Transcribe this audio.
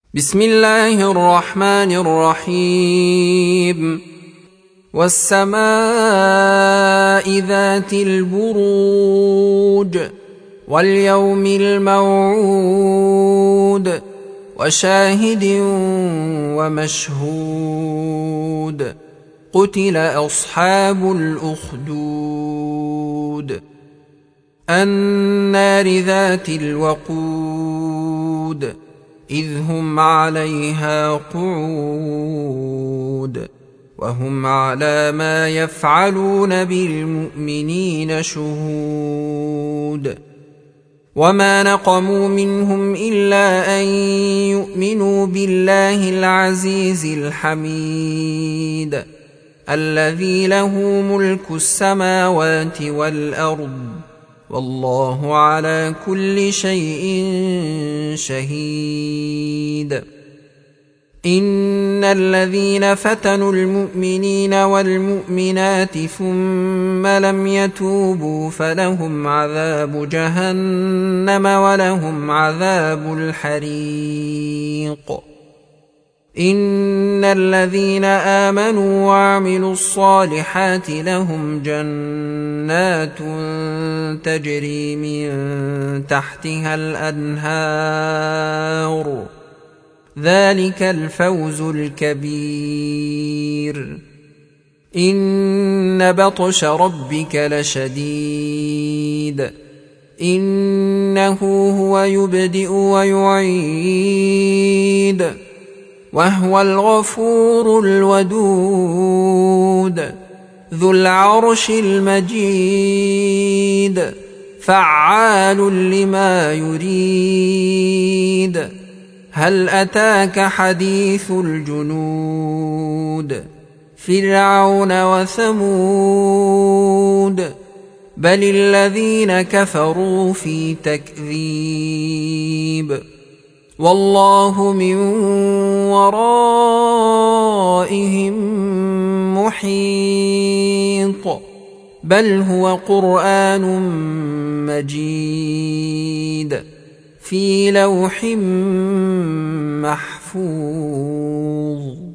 بسم الله الرحمن الرحيم. والسماء ذات البروج واليوم الموعود وشاهد ومشهود قتل أصحاب الأخدود النار ذات الوقود إذ هم عليها قعود وهم على ما يفعلون بالمؤمنين شهود وما نقموا منهم إلا أن يؤمنوا بالله العزيز الحميد الذي له ملك السماوات والأرض والله على كل شيء شهيد. إن الذين فتنوا المؤمنين والمؤمنات ثم لم يتوبوا فلهم عذاب جهنم ولهم عذاب الحريق. إن الذين آمنوا وعملوا الصالحات لهم جنات تجري من تحتها الأنهار ذلك الفوز الكبير. إن بطش ربك لشديد إنه هو يبدئ ويعيد وهو الغفور الودود ذو العرش المجيد فعال لما يريد. هل أتاك حديث الجنود فرعون وثمود بل الذين كفروا في تكذيب والله من ورائهم محيط بل هو قرآن مجيد في لوح محفوظ.